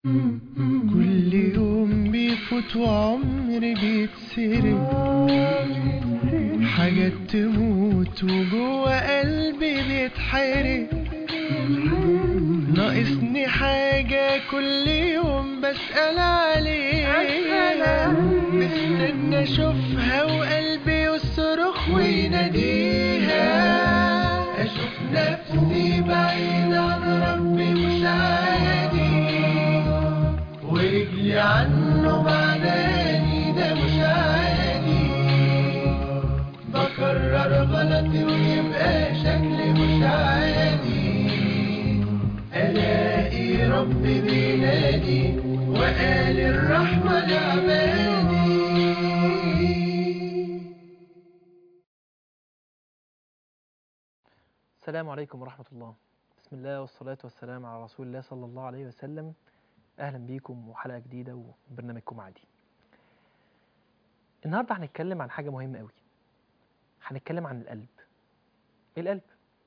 كل يوم بيفوت وعمري بيتسرق، حاجات تموت وجوه قلبي بيتحرق. ناقصني حاجة كل يوم بسأل عليها، مستنى اشوفها وقلبي يصرخ ويناديها. اشوف نفسي بعيد عن ربي مش عادي، ورجلي عنه بعداني ده مش عادي. بكرر غلطي ويبقى شكلي مش عادي، الاقي ربي بينادي وقال الرحمة لعبادي. السلام عليكم ورحمة الله. بسم الله والصلاة والسلام على رسول الله صلى الله عليه وسلم. أهلا بيكم وحلقة جديدة وبرنامجكم عادي. النهاردة هنتكلم عن حاجة مهمة قوي. هنتكلم عن القلب.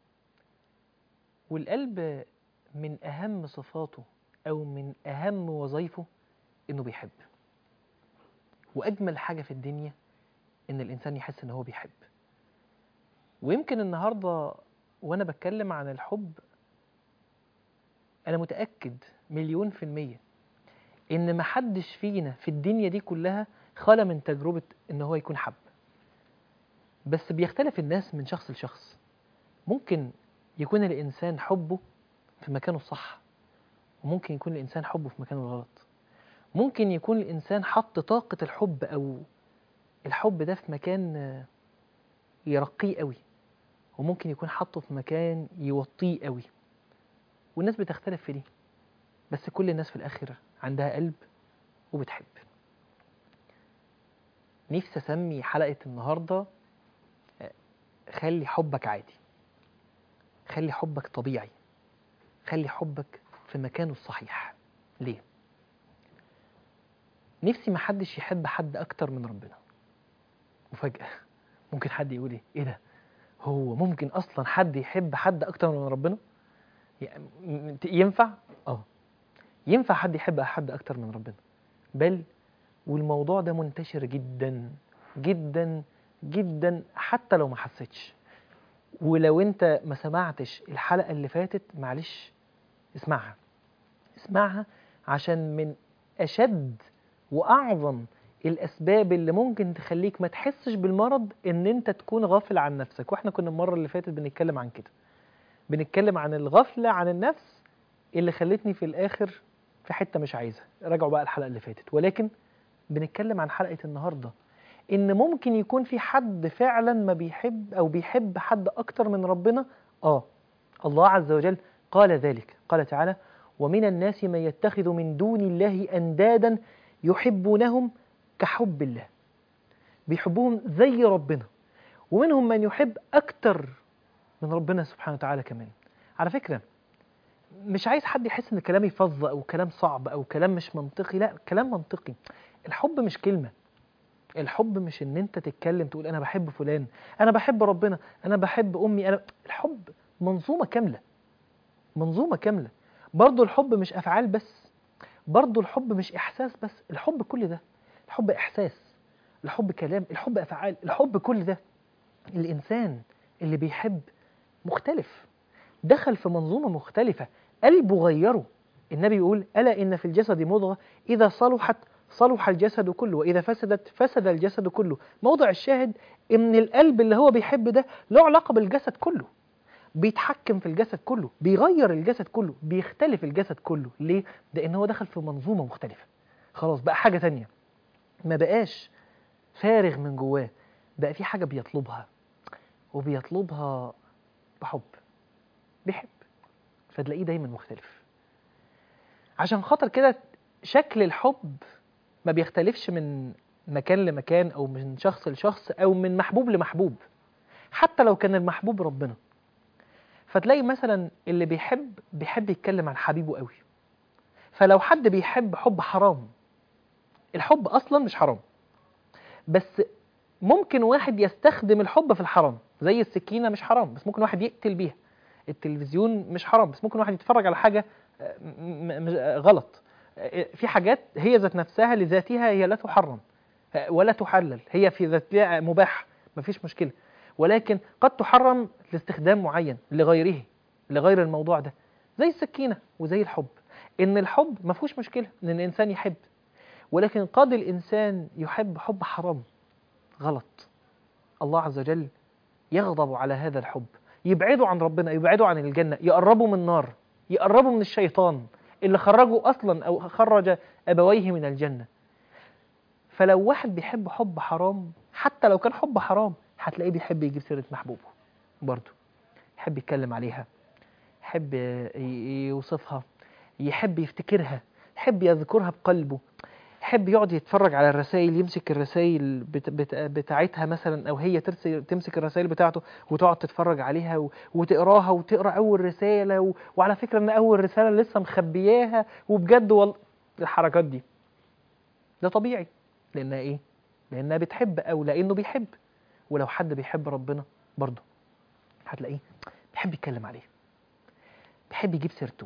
والقلب من أهم صفاته أو من أهم وظائفه إنه بيحب. وأجمل حاجة في الدنيا إن الإنسان يحس إن هو بيحب. ويمكن النهاردة وأنا بتكلم عن الحب أنا متأكد 1,000,000% إن محدش فينا في الدنيا دي كلها خالى من تجربة إن هو يكون حب. بس بيختلف الناس من شخص لشخص. ممكن يكون الإنسان حبه في مكانه الصح، وممكن يكون الإنسان حبه في مكانه الغلط. ممكن يكون الإنسان حط طاقة الحب أو الحب ده في مكان يرقيه قوي، وممكن يكون حطه في مكان يوطيه قوي. والناس بتختلف في دي، بس كل الناس في الآخر عندها قلب وبتحب. نفسي أسمي حلقة النهاردة خلي حبك عادي، خلي حبك طبيعي، خلي حبك في مكانه الصحيح. ليه؟ نفسي محدش يحب حد أكتر من ربنا. مفاجأة، ممكن حد يقول إيه ده؟ هو ممكن أصلا حد يحب حد أكتر من ربنا؟ ينفع؟ ينفع حد يحب حد أكتر من ربنا. بل والموضوع ده منتشر جدا جدا جدا، حتى لو ما حسيتش. ولو انت ما سمعتش الحلقة اللي فاتت معلش اسمعها عشان من أشد وأعظم الأسباب اللي ممكن تخليك ما تحسش بالمرض إن أنت تكون غافل عن نفسك. وإحنا كنا المرة اللي فاتت بنتكلم عن كده، بنتكلم عن الغفلة عن النفس اللي خلتني في الآخر في حتة مش عايزها. راجعوا بقى الحلقة اللي فاتت. ولكن بنتكلم عن حلقة النهاردة إن ممكن يكون في حد فعلا ما بيحب أو بيحب حد أكتر من ربنا. الله عز وجل قال ذلك، قال تعالى: ومن الناس من يتخذ من دون الله أندادا يحبونهم كحب الله. بيحبوهم زي ربنا. ومنهم من يحب أكتر من ربنا سبحانه وتعالى كمان. على فكرة مش عايز حد يحس إن كلامي فظ أو كلام صعب أو كلام مش منطقي. لا، كلام منطقي. الحب مش كلمة. الحب مش إن أنت تتكلم تقول أنا بحب فلان، أنا بحب ربنا، أنا بحب أمي. الحب منظومة كاملة، منظومة كاملة. برضو الحب مش أفعال بس، برضو الحب مش إحساس بس. الحب كل ده. الحب إحساس، الحب كلام، الحب أفعال، الحب كل ده. الإنسان اللي بيحب مختلف، دخل في منظومة مختلفة، قلبه غيره. النبي يقول: ألا إن في الجسد مضغة إذا صلحت صلح الجسد كله، وإذا فسدت فسد الجسد كله. موضع الشاهد إن القلب اللي هو بيحب ده له علاقة بالجسد كله، بيتحكم في الجسد كله، بيغير الجسد كله، بيختلف الجسد كله. ليه؟ لأن هو دخل في منظومة مختلفة. خلاص بقى حاجة تانية، ما بقاش فارغ من جواه، بقى في حاجة بيطلبها، وبيطلبها بحب، بيحب، فتلاقيه دايما مختلف. عشان خاطر كده شكل الحب ما بيختلفش من مكان لمكان أو من شخص لشخص أو من محبوب لمحبوب، حتى لو كان المحبوب ربنا. فتلاقي مثلا اللي بيحب يتكلم عن حبيبه قوي. فلو حد بيحب حب حرام، الحب أصلا مش حرام، بس ممكن واحد يستخدم الحب في الحرام. زي السكينة مش حرام بس ممكن واحد يقتل بيها. التلفزيون مش حرام بس ممكن واحد يتفرج على حاجة غلط. في حاجات هي ذات نفسها لذاتها هي لا تحرم ولا تحلل، هي في ذاتها مباح مفيش مشكلة، ولكن قد تحرم لاستخدام معين لغيره، لغير الموضوع ده، زي السكينة وزي الحب. إن الحب ما فيهوش مشكلة إن الإنسان يحب، ولكن قد الإنسان يحب حب حرام غلط، الله عز وجل يغضب على هذا الحب، يبعده عن ربنا، يبعده عن الجنة، يقربه من النار، يقربه من الشيطان اللي خرجه أصلا أو خرج أبويه من الجنة. فلو واحد بيحب حب حرام، حتى لو كان حب حرام، هتلاقيه بيحب يجيب سيرة محبوبه برضه، يحب يتكلم عليها، يحب يوصفها، يحب يفتكرها، يحب يذكرها بقلبه، يحب يقعد يتفرج على الرسائل، يمسك الرسائل بتاعتها مثلا، او هي تمسك الرسائل بتاعته وتقعد تتفرج عليها وتقراها، وتقرا اول رساله وعلى فكره ان اول رساله لسه مخبياها، وبجد الحركات دي ده طبيعي، لانها ايه؟ لانها بتحب او لانه بيحب. ولو حد بيحب ربنا برضه هتلاقيه بيحب يتكلم عليه، بيحب يجيب سيرته،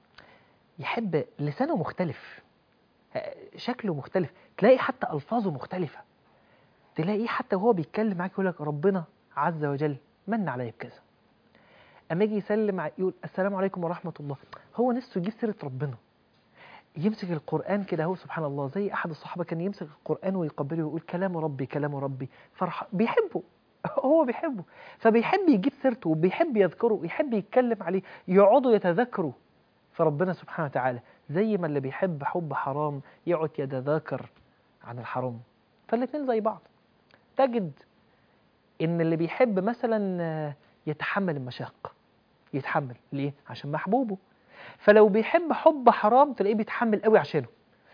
يحب لسانه مختلف، شكله مختلف، تلاقي حتى ألفاظه مختلفة، تلاقيه حتى وهو بيتكلم معاك يقول لك ربنا عز وجل من عليا بكذا، أما يجي يسلم يقول السلام عليكم ورحمة الله، هو نفسه يجيب سيرة ربنا، يمسك القرآن كده، هو سبحان الله زي أحد الصحابة كان يمسك القرآن ويقبله ويقول كلام ربي كلام ربي، فرح بيحبه هو بيحبه، فبيحب يجيب سيرته وبيحب يذكره ويحب يتكلم عليه، يقعدوا يتذكروا فربنا سبحانه وتعالى، زي ما اللي بيحب حب حرام يقعد يتذاكر عن الحرام. فالاتنين زي بعض. تجد ان اللي بيحب مثلا يتحمل المشاق، يتحمل ليه؟ عشان محبوبه. فلو بيحب حب حرام تلاقيه بيتحمل قوي عشانه،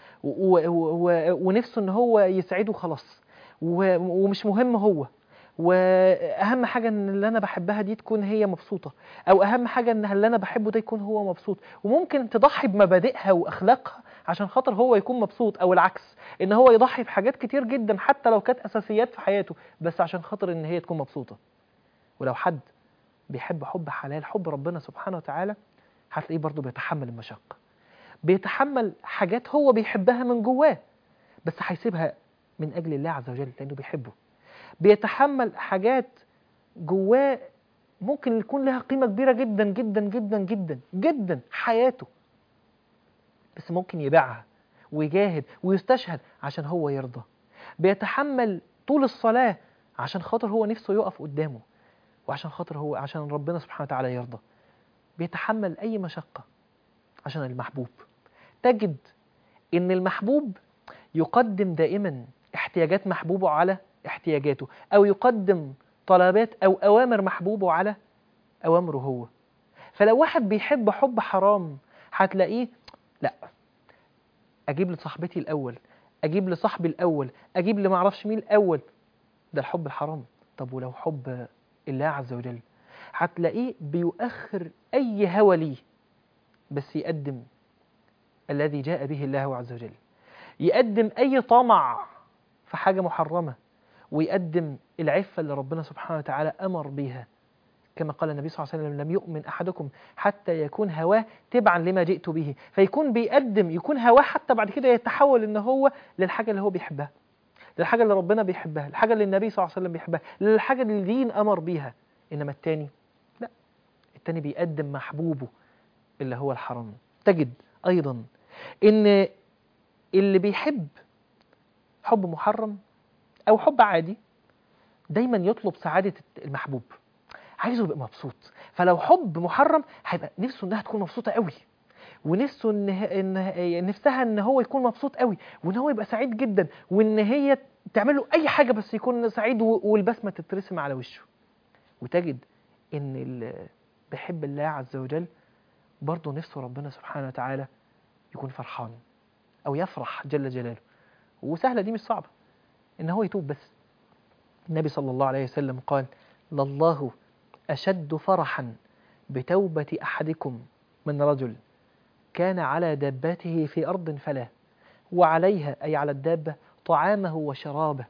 ونفسه ان هو يسعده خلاص، ومش مهم هو، واهم حاجه ان اللي انا بحبها دي تكون هي مبسوطه، او اهم حاجه ان اللي انا بحبه ده يكون هو مبسوط، وممكن تضحي بمبادئها واخلاقها عشان خاطر هو يكون مبسوط، او العكس ان هو يضحي بحاجات كتير جدا حتى لو كانت اساسيات في حياته بس عشان خاطر ان هي تكون مبسوطه. ولو حد بيحب حب حلال، حب ربنا سبحانه وتعالى، هتلاقيه برضه بيتحمل المشقه، بيتحمل حاجات هو بيحبها من جواه بس هيسيبها من اجل الله عز وجل لانه بيحبه، بيتحمل حاجات جواه ممكن يكون لها قيمة كبيرة جدا جدا جدا جدا جدا حياته، بس ممكن يبيعها ويجاهد ويستشهد عشان هو يرضى، بيتحمل طول الصلاة عشان خاطر هو نفسه يقف قدامه، وعشان خاطر هو عشان ربنا سبحانه وتعالى يرضى، بيتحمل أي مشقة عشان المحبوب. تجد إن المحبوب يقدم دائما احتياجات محبوبه على احتياجاته، أو يقدم طلبات أو أوامر محبوبه على أوامره هو. فلو واحد بيحب حب حرام هتلاقيه لا، أجيب لصاحبتي الأول، أجيب لصاحبي الأول، أجيب لمعرفش مين الأول، ده الحب الحرام. طب ولو حب الله عز وجل هتلاقيه بيؤخر أي هوى ليه بس يقدم الذي جاء به الله عز وجل، يقدم أي طمع في حاجة محرمة، ويقدم العفة اللي ربنا سبحانه وتعالى أمر بيها، كما قال النبي صلى الله عليه وسلم لم يؤمن أحدكم حتى يكون هواه تبعا لما جئت به، فيكون بيقدم يكون هواه حتى بعد كده يتحول إن هو للحاجة اللي هو بيحبها، للحاجة اللي ربنا بيحبها، الحاجة اللي النبي صلى الله عليه وسلم بيحبها، للحاجة اللي الدين أمر بيها. إنما التاني لا، التاني بيقدم محبوبه اللي هو الحرام. تجد أيضا إن اللي بيحب حب محرم أو حب عادي دايما يطلب سعادة المحبوب، عايزه يبقى مبسوط. فلو حب محرم هيبقى نفسه انها تكون مبسوطة قوي، ونفسه نفسها ان هو يكون مبسوط قوي، وان هو يبقى سعيد جدا، وان هي تعمل له اي حاجة بس يكون سعيد والبسمة تترسم على وشه. وتجد ان اللي بيحب الله عز وجل برضه نفسه ربنا سبحانه وتعالى يكون فرحان او يفرح جل جلاله. وسهلة دي مش صعبة، ان هو يتوب بس. النبي صلى الله عليه وسلم قال لله أشد فرحا بتوبة أحدكم من رجل كان على دابته في أرض فلا، وعليها أي على الدابة طعامه وشرابه،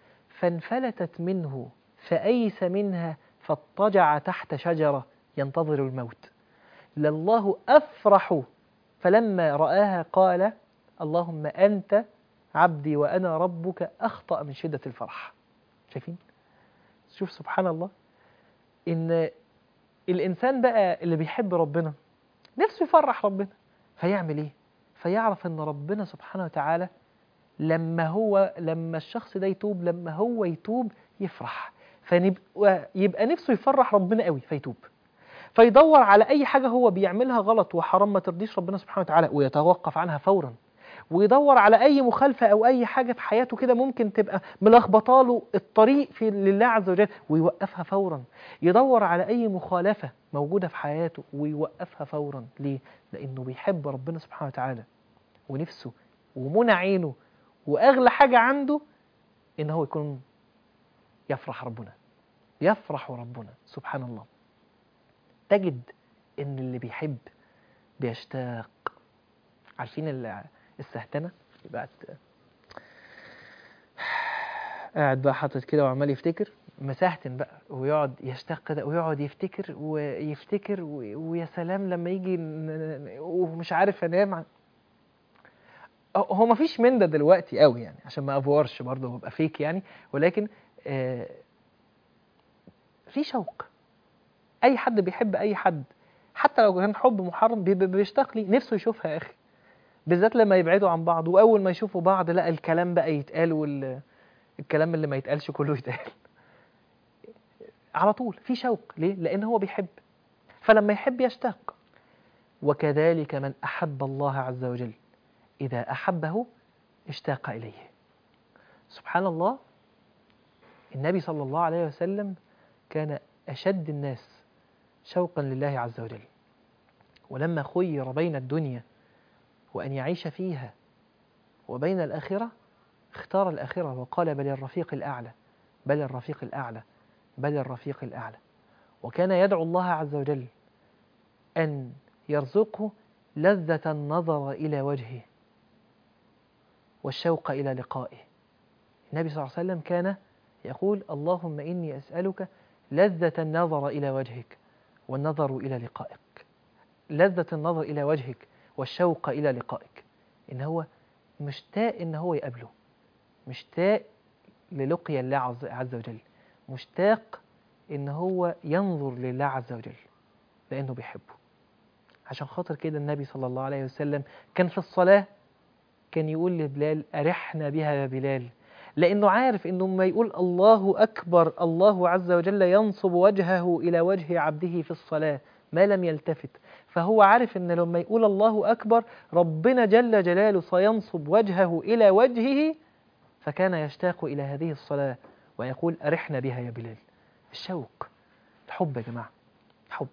فانفلتت منه فأيس منها فاضطجع تحت شجرة ينتظر الموت، لله أفرح. فلما رآها قال اللهم أنت عبدي وأنا ربك أخطأ من شدة الفرح. شايفين؟ شوف سبحان الله، إن الإنسان بقى اللي بيحب ربنا نفسه يفرح ربنا، فيعمل إيه؟ فيعرف إن ربنا سبحانه وتعالى لما الشخص ده يتوب، لما هو يتوب يفرح، فيبقى نفسه يفرح ربنا قوي فيتوب، فيدور على أي حاجة هو بيعملها غلط وحرام ما ترضيش ربنا سبحانه وتعالى ويتوقف عنها فورا، ويدور على أي مخالفة أو أي حاجة في حياته كده ممكن تبقى ملخبطاله الطريق في لله عز وجل ويوقفها فورا، يدور على أي مخالفة موجودة في حياته ويوقفها فورا. ليه؟ لأنه بيحب ربنا سبحانه وتعالى، ونفسه ومنى عينه وأغلى حاجة عنده إن هو يكون يفرح ربنا، يفرح ربنا سبحان الله. تجد إن اللي بيحب بيشتاق. عارفين السهتنة؟ يبقى قاعد بقى حاطط كده وعمال يفتكر، مسهتن بقى ويقعد يشتاق كده ويقعد يفتكر ويفتكر ويا سلام لما يجي ومش عارف انام. هو ما فيش من ده دلوقتي قوي يعني عشان ما افورش برضه وابقى فيك يعني، ولكن في شوق. اي حد بيحب اي حد حتى لو كان حب محرم بيشتاق لي، نفسه يشوفها يا اخي، بالذات لما يبعدوا عن بعض واول ما يشوفوا بعض لا الكلام بقى يتقال والكلام اللي ما يتقالش كله يتقال على طول. في شوق. ليه؟ لان هو بيحب، فلما يحب يشتاق. وكذلك من احب الله عز وجل اذا احبه اشتاق اليه. سبحان الله، النبي صلى الله عليه وسلم كان اشد الناس شوقا لله عز وجل، ولما خير بين الدنيا وأن يعيش فيها وبين الآخرة اختار الآخرة وقال بل الرفيق الأعلى، بل الرفيق الأعلى، بل الرفيق الأعلى. وكان يدعو الله عز وجل أن يرزقه لذة النظر إلى وجهه والشوق إلى لقائه. النبي صلى الله عليه وسلم كان يقول اللهم إني أسألك لذة النظر إلى وجهك والنظر إلى لقائك، لذة النظر إلى وجهك والشوق إلى لقائك. إن هو مشتاق إن هو يقابله، مشتاق للقيا الله عز وجل، مشتاق إن هو ينظر لله عز وجل لأنه بيحبه. عشان خاطر كده النبي صلى الله عليه وسلم كان في الصلاة كان يقول لبلال أرحنا بها يا بلال، لأنه عارف إنه ما يقول الله أكبر الله عز وجل ينصب وجهه إلى وجه عبده في الصلاة ما لم يلتفت، فهو عارف إن لما يقول الله أكبر ربنا جل جلاله سينصب وجهه إلى وجهه، فكان يشتاق إلى هذه الصلاة ويقول أرحنا بها يا بلال. الشوق، الحب يا جماعة، حب.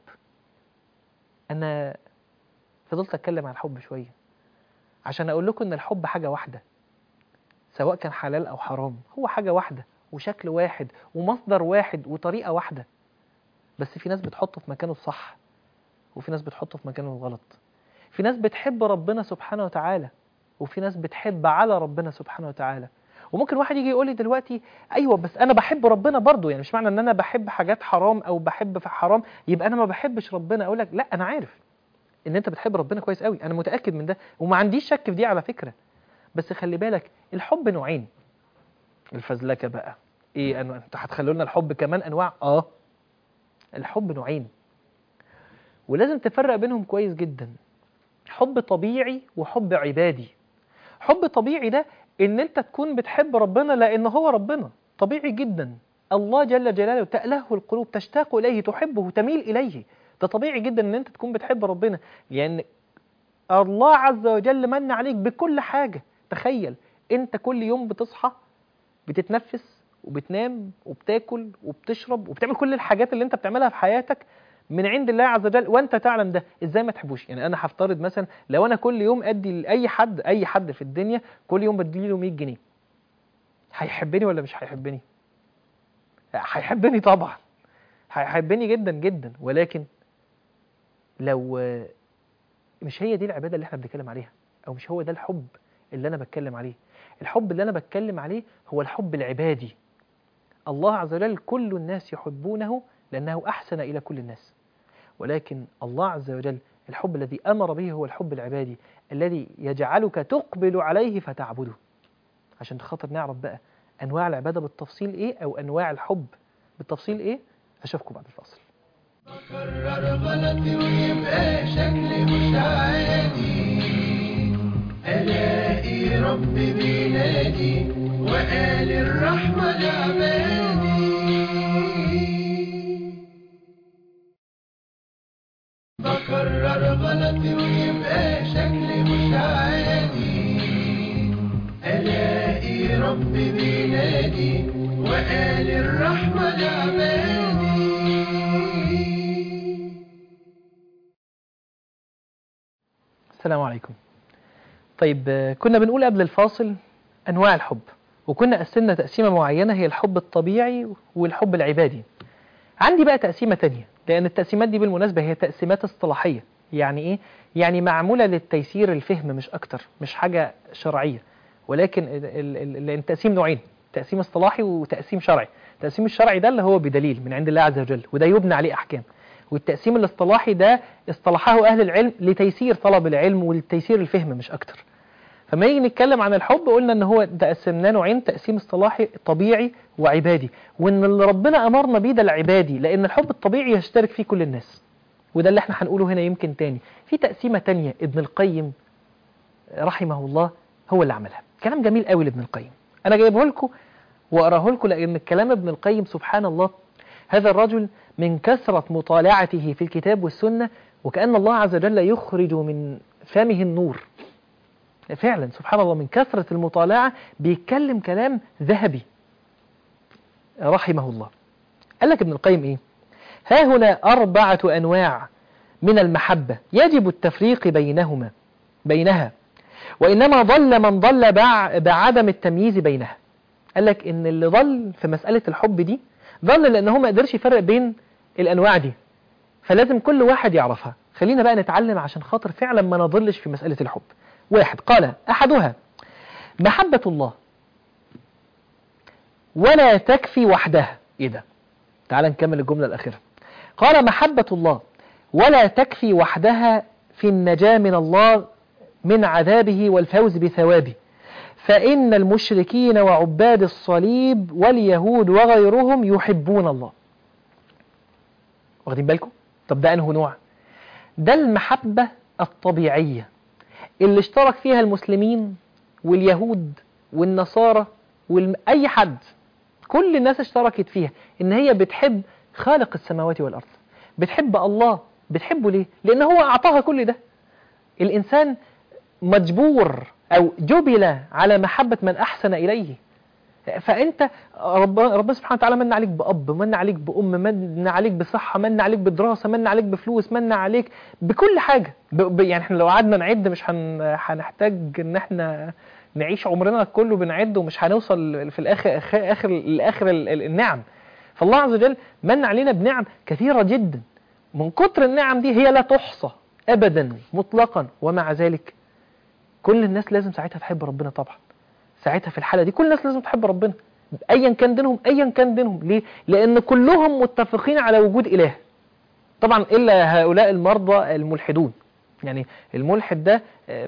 أنا فضلت أتكلم عن الحب شوية عشان أقول لكم إن الحب حاجة واحدة، سواء كان حلال أو حرام، هو حاجة واحدة وشكل واحد ومصدر واحد وطريقة واحدة، بس في ناس بتحطه في مكانه الصح وفي ناس بتحطه في مكانه الغلط. في ناس بتحب ربنا سبحانه وتعالى وفي ناس بتحب على ربنا سبحانه وتعالى. وممكن واحد يجي يقول لي دلوقتي أيوة بس أنا بحب ربنا برضو، يعني مش معنى أن أنا بحب حاجات حرام أو بحب في حرام يبقى أنا ما بحبش ربنا. أقول لك لا، أنا عارف إن أنت بتحب ربنا كويس قوي، أنا متأكد من ده وما عنديش شك في دي على فكرة، بس خلي بالك الحب نوعين. الفزلكة بقى إيه؟ أنت هتخلوا لنا الحب كمان أنواع؟ الحب نوعين ولازم تفرق بينهم كويس جدا. حب طبيعي وحب عبادي. حب طبيعي ده ان انت تكون بتحب ربنا لان هو ربنا، طبيعي جدا، الله جل جلاله تألهه القلوب، تشتاق اليه، تحبه، تميل اليه، ده طبيعي جدا ان انت تكون بتحب ربنا لان الله عز وجل من عليك بكل حاجة. تخيل انت كل يوم بتصحى بتتنفس وبتنام وبتاكل وبتشرب وبتعمل كل الحاجات اللي انت بتعملها في حياتك من عند الله عز وجل وانت تعلم ده، ازاي ما تحبوش؟ يعني انا هفترض مثلا لو انا كل يوم ادي لاي حد، اي حد في الدنيا كل يوم بدي له 100 جنيه، هيحبني ولا مش هيحبني؟ هيحبني طبعا، هيحبني جدا جدا، ولكن لو مش هي دي العبادة اللي احنا بنتكلم عليها، او مش هو ده الحب اللي انا بتكلم عليه. الحب اللي انا بتكلم عليه هو الحب العبادي. الله عز وجل كل الناس يحبونه لأنه أحسن إلى كل الناس، ولكن الله عز وجل الحب الذي أمر به هو الحب العبادي الذي يجعلك تقبل عليه فتعبده. عشان خاطر نعرف بقى أنواع العبادة بالتفصيل إيه، أو أنواع الحب بالتفصيل إيه، أشوفكم بعد الفاصل. بكرر غلطي ويبقى شكلي مش عادي، ألاقي ربي بينادي وقال الرحمة لعبادي. بكرر غلطي ويبقى شكلي مش عادي، ألاقي ربي بينادي وقال الرحمة لعبادي. السلام عليكم. طيب، كنا بنقول قبل الفاصل أنواع الحب، وكنا قسمنا تقسيمة معينة هي الحب الطبيعي والحب العبادي. عندي بقى تقسيمة تانية، لأن التقسيمات دي بالمناسبة هي تقسيمات اصطلاحية. يعني إيه؟ يعني معمولة للتيسير الفهم مش أكتر، مش حاجة شرعية، ولكن التقسيم نوعين: تقسيم اصطلاحي وتقسيم شرعي. التقسيم الشرعي ده اللي هو بدليل من عند الله عز وجل، وده يبنى عليه أحكام. والتقسيم الاصطلاحي ده اصطلحه أهل العلم لتيسير طلب العلم ولتيسير الفهم مش أكتر. فما يجي نتكلم عن الحب قلنا ان هو تقسمناه نوعين: تقسيم اصطلاحي طبيعي وعبادي، وان اللي ربنا امرنا بيه ده العبادي، لان الحب الطبيعي يشترك فيه كل الناس، وده اللي احنا هنقوله هنا. يمكن تاني في تقسيمة تانية ابن القيم رحمه الله هو اللي عملها، كلام جميل قوي لابن القيم. انا جايبه لكم واقراه لكم لان الكلام ابن القيم سبحان الله، هذا الرجل من كثرة مطالعته في الكتاب والسنة وكأن الله عز وجل يخرج من فمه النور. فعلا سبحان الله، من كثرة المطالعة بيتكلم كلام ذهبي رحمه الله. قال لك ابن القيم إيه؟ ها هنا 4 أنواع من المحبة يجب التفريق بينها، وإنما ضل من ضل بعدم التمييز بينها. قال لك إن اللي ضل في مسألة الحب دي ضل لأنه ما قدرش يفرق بين الأنواع دي، فلازم كل واحد يعرفها. خلينا بقى نتعلم عشان خاطر فعلا ما نضلش في مسألة الحب. 1. قال أحدها محبة الله ولا تكفي وحدها. إيه ده؟ تعال نكمل الجملة الأخيرة. قال محبة الله ولا تكفي وحدها في النجاة من الله من عذابه والفوز بثوابه، فإن المشركين وعباد الصليب واليهود وغيرهم يحبون الله. واخدين بالكم؟ طب ده أنه نوع؟ ده المحبة الطبيعية اللي اشترك فيها المسلمين واليهود والنصارى أي حد، كل الناس اشتركت فيها إن هي بتحب خالق السماوات والأرض، بتحب الله. بتحبه ليه؟ لأن هو أعطاها كل ده. الإنسان مجبور أو جبل على محبة من أحسن إليه. فأنت ربنا سبحانه وتعالى من عليك بأب، من عليك بأم، من عليك بصحة، من عليك بدراسة، من عليك بفلوس، من عليك بكل حاجة. يعني احنا لو قعدنا نعد مش هنحتاج ان احنا نعيش عمرنا كله بنعد، ومش هنوصل في الآخر النعم. فالله عز وجل من علينا بنعم كثيرة جدا، من كتر النعم دي هي لا تحصى أبدا مطلقا. ومع ذلك كل الناس لازم ساعتها تحب ربنا. طبعا ساعتها في الحالة دي كل الناس لازم تحب ربنا أيا كان دينهم. ليه؟ لأن كلهم متفقين على وجود إله، طبعا إلا هؤلاء المرضى الملحدون. يعني الملحد ده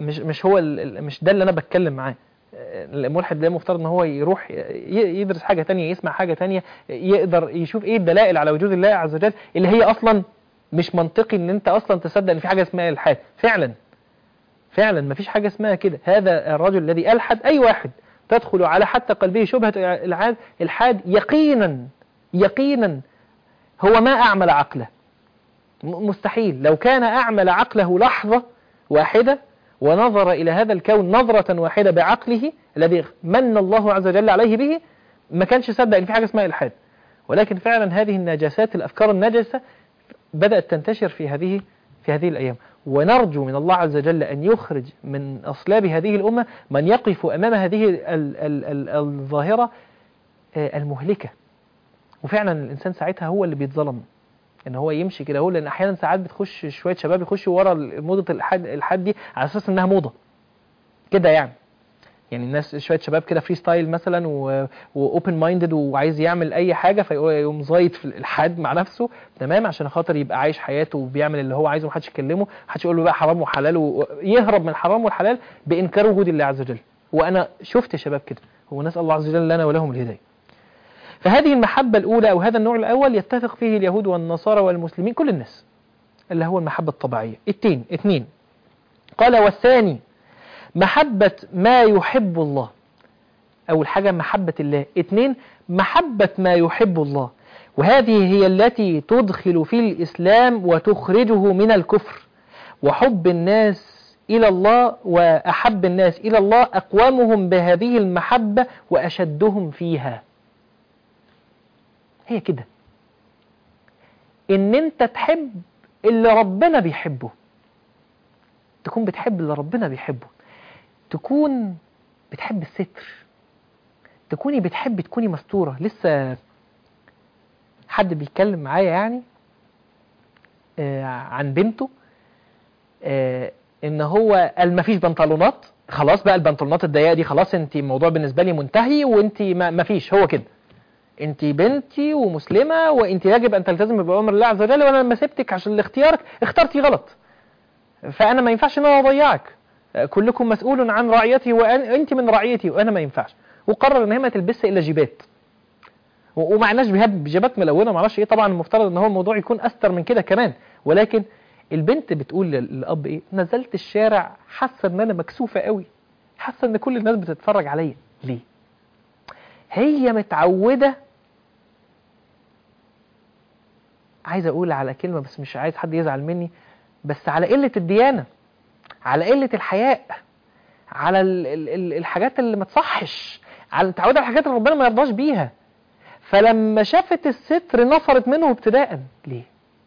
مش ده اللي أنا بتكلم معاه. الملحد ده مفترض ان هو يروح يدرس حاجة تانية، يسمع حاجة تانية، يقدر يشوف ايه الدلائل على وجود الله عز وجل، اللي هي اصلا مش منطقي ان انت اصلا تصدق ان في حاجة اسمها الحاد. فعلا ما فيش حاجة اسمها كده. هذا الرجل الذي ألحد أي واحد تدخل على حتى قلبه شبهة الحاد يقينا هو ما أعمل عقله. مستحيل. لو كان أعمل عقله لحظة واحدة ونظر إلى هذا الكون نظرة واحدة بعقله الذي من الله عز وجل عليه به، ما كانش صدق ان في حاجة اسمها الحاد. ولكن فعلا هذه النجاسات، الأفكار النجسة بدأت تنتشر في هذه الأيام. ونرجو من الله عز وجل أن يخرج من أصلاب هذه الأمة من يقف أمام هذه الظاهرة المهلكة. وفعلا الإنسان ساعتها هو اللي بيتظلم ان هو يمشي كده. هو لان احيانا ساعات بتخش شويه شباب يخشوا ورا موضه الحاد دي على اساس انها موضه كده يعني. يعني الناس شويه شباب كده فري ستايل مثلا واوبن مايندد وعايز يعمل اي حاجه، فيقوم زايد في الالحاد مع نفسه، تمام، عشان خاطر يبقى عايش حياته وبيعمل اللي هو عايزه ومحدش يكلمه، محدش يقول له بقى حرام وحلال، ويهرب من الحرام والحلال بانكار وجود الله عز وجل. وانا شفت شباب كده، ونسال الله عز وجل لنا ولهم الهدايه. فهذه المحبه الاولى او هذا النوع الاول يتفق فيه اليهود والنصارى والمسلمين كل الناس، اللي هو المحبه الطبيعيه. اثنين قال والثاني محبة ما يحب الله. أول حاجة محبة الله، 2 محبة ما يحب الله، وهذه هي التي تدخل في الإسلام وتخرجه من الكفر. وحب الناس إلى الله وأحب الناس إلى الله أقوامهم بهذه المحبة وأشدهم فيها. هي كده، إن أنت تحب اللي ربنا بيحبه، تكون بتحب اللي ربنا بيحبه، تكون بتحب الستر، تكوني بتحب تكوني مستورة. لسه حد بيتكلم معايا يعني عن بنته، ان هو قال مفيش بنطلونات، خلاص بقى البنطلونات الضيقة دي خلاص انت الموضوع بالنسبة لي منتهي، وانت مفيش، هو كده انت بنتي ومسلمة وانت يجب ان تلتزم بأمر الله عز وجل، وانا لما سبتك عشان لاختيارك اخترتي غلط، فانا ما ينفعش ان انا اضيعك، كلكم مسؤول عن رعيتي وانت من رعيتي، وانا ما ينفعش. وقرر ان هي ما تلبسش الا جيبات، ومعناش بجيبات ملونه ما اعرفش ايه، طبعا المفترض ان هو الموضوع يكون استر من كده كمان، ولكن البنت بتقول للاب ايه؟ نزلت الشارع حاسه ان انا مكسوفه قوي، حاسه ان كل الناس بتتفرج عليا. ليه؟ هي متعوده، عايز اقول على كلمه بس مش عايز حد يزعل مني، بس على قله الديانه، على قله الحياء، على الحاجات اللي ما تصحش، على متعوده على الحاجات اللي ربنا ما يرضاش بيها. فلما شافت الستر نفرت منه ابتداء. ليه؟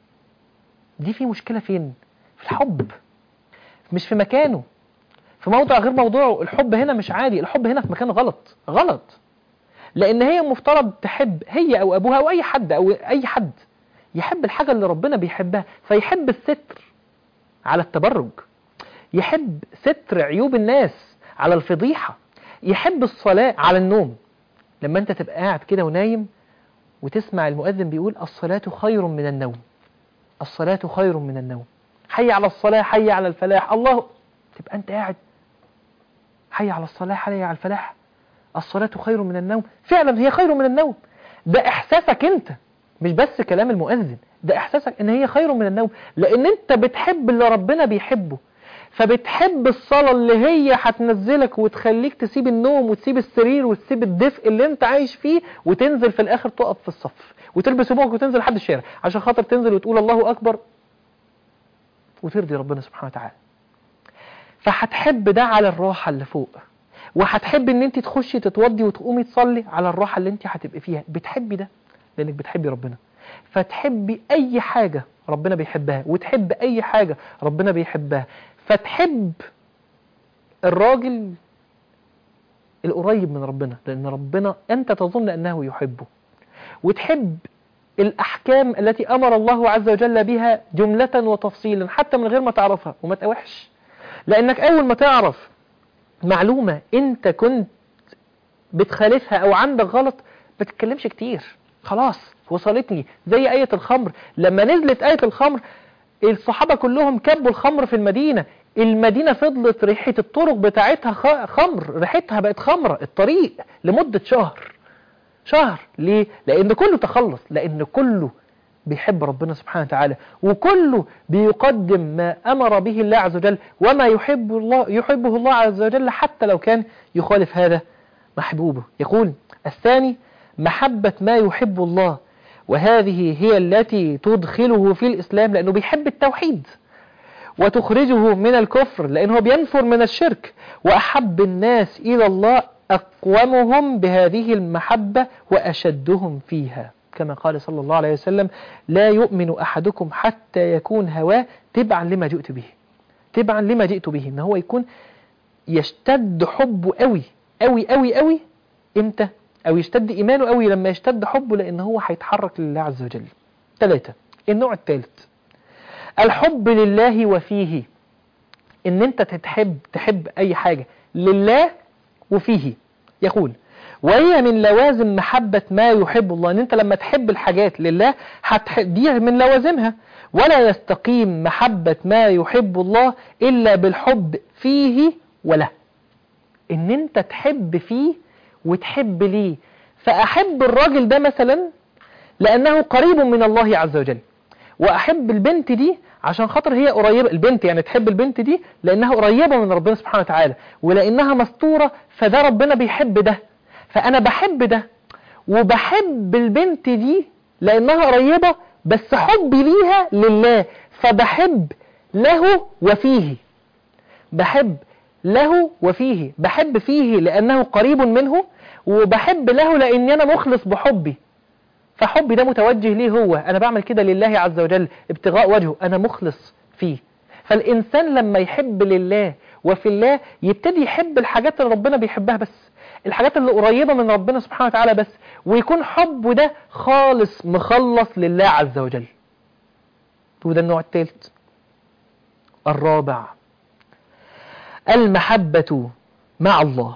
دي في مشكله فين؟ في الحب، مش في مكانه، في موضع غير موضوعه. الحب هنا مش عادي، الحب هنا في مكان غلط غلط، لان هي مفترض تحب، هي او ابوها او اي حد يحب الحاجه اللي ربنا بيحبها، فيحب الستر على التبرج، يحب ستر عيوب الناس على الفضيحة، يحب الصلاة على النوم. لما انت تبقى قاعد كده ونايم وتسمع المؤذن بيقول الصلاة خير من النوم، الصلاة خير من النوم، حي على الصلاة حي على الفلاح، الله، تبقى انت قاعد حي على الصلاة حي على الفلاح، الصلاة خير من النوم. فعلا هي خير من النوم، ده احساسك انت، مش بس كلام المؤذن، ده احساسك ان هي خير من النوم، لان انت بتحب اللي ربنا بيحبه، فبتحب الصلاة اللي هي هتنزلك وتخليك تسيب النوم وتسيب السرير وتسيب الدفء اللي انت عايش فيه، وتنزل في الاخر تقف في الصف وتلبس هدومك وتنزل لحد الشارع عشان خاطر تنزل وتقول الله اكبر وترضي ربنا سبحانه وتعالى. فهتحب ده على الراحة اللي فوق، وهتحب ان انت تخشي تتوضي وتقومي تصلي على الراحة اللي انت هتبقي فيها. بتحبي ده لانك بتحبي ربنا، فتحبي اي حاجة ربنا بيحبها وتحب اي حاجة ربنا بيحبها. فتحب الراجل القريب من ربنا لأن ربنا أنت تظن أنه يحبه، وتحب الأحكام التي أمر الله عز وجل بها جملة وتفصيلا حتى من غير ما تعرفها وما تقوحش، لأنك أول ما تعرف معلومة أنت كنت بتخالفها أو عندك غلط ما تتكلمش كتير، خلاص وصلتني. زي آية الخمر، لما نزلت آية الخمر الصحابة كلهم كبوا الخمر في المدينة فضلت ريحة الطرق بتاعتها خمر، ريحتها بقت خمرة الطريق لمدة شهر. ليه؟ لأن كله تخلص، لأن كله بيحب ربنا سبحانه وتعالى، وكله بيقدم ما أمر به الله عز وجل، وما يحبه الله عز وجل حتى لو كان يخالف هذا محبوبه. يقول الثاني محبة ما يحب الله، وهذه هي التي تدخله في الإسلام لأنه بيحب التوحيد، وتخرجه من الكفر لأنه بينفر من الشرك. وأحب الناس إلى الله أقومهم بهذه المحبة وأشدهم فيها، كما قال صلى الله عليه وسلم لا يؤمن أحدكم حتى يكون هواه تبعا لما جئت به، تبعا لما جئت به، إن هو يكون يشتد حبه قوي قوي قوي قوي. إمتى؟ أو يشتد إيمانه قوي لما يشتد حبه، لأن هو هيتحرك لله عز وجل. 3. النوع الثالث الحب لله وفيه، ان انت تحب اي حاجة لله وفيه. يقول وهي من لوازم محبة ما يحب الله، ان انت لما تحب الحاجات لله دي من لوازمها. ولا يستقيم محبة ما يحب الله إلا بالحب فيه وله، ان انت تحب فيه وتحب ليه. فأحب الراجل ده مثلا لأنه قريب من الله عز وجل، وأحب البنت دي عشان خاطر هي قريبة، البنت يعني تحب البنت دي لأنها قريبة من ربنا سبحانه وتعالى، ولأنها مستورة، فده ربنا بيحب ده، فأنا بحب ده. وبحب البنت دي لأنها قريبة، بس حبي ليها لله، فبحب له وفيه. بحب له وفيه، بحب فيه لأنه قريب منه، وبحب له لأني أنا مخلص بحبي، فحبي ده متوجه ليه هو، أنا بعمل كده لله عز وجل ابتغاء وجهه، أنا مخلص فيه. فالإنسان لما يحب لله وفي الله يبتدي يحب الحاجات اللي ربنا بيحبها بس، الحاجات اللي قريبة من ربنا سبحانه وتعالى بس، ويكون حبه ده خالص مخلص لله عز وجل. وده النوع الثالث. الرابع المحبة مع الله،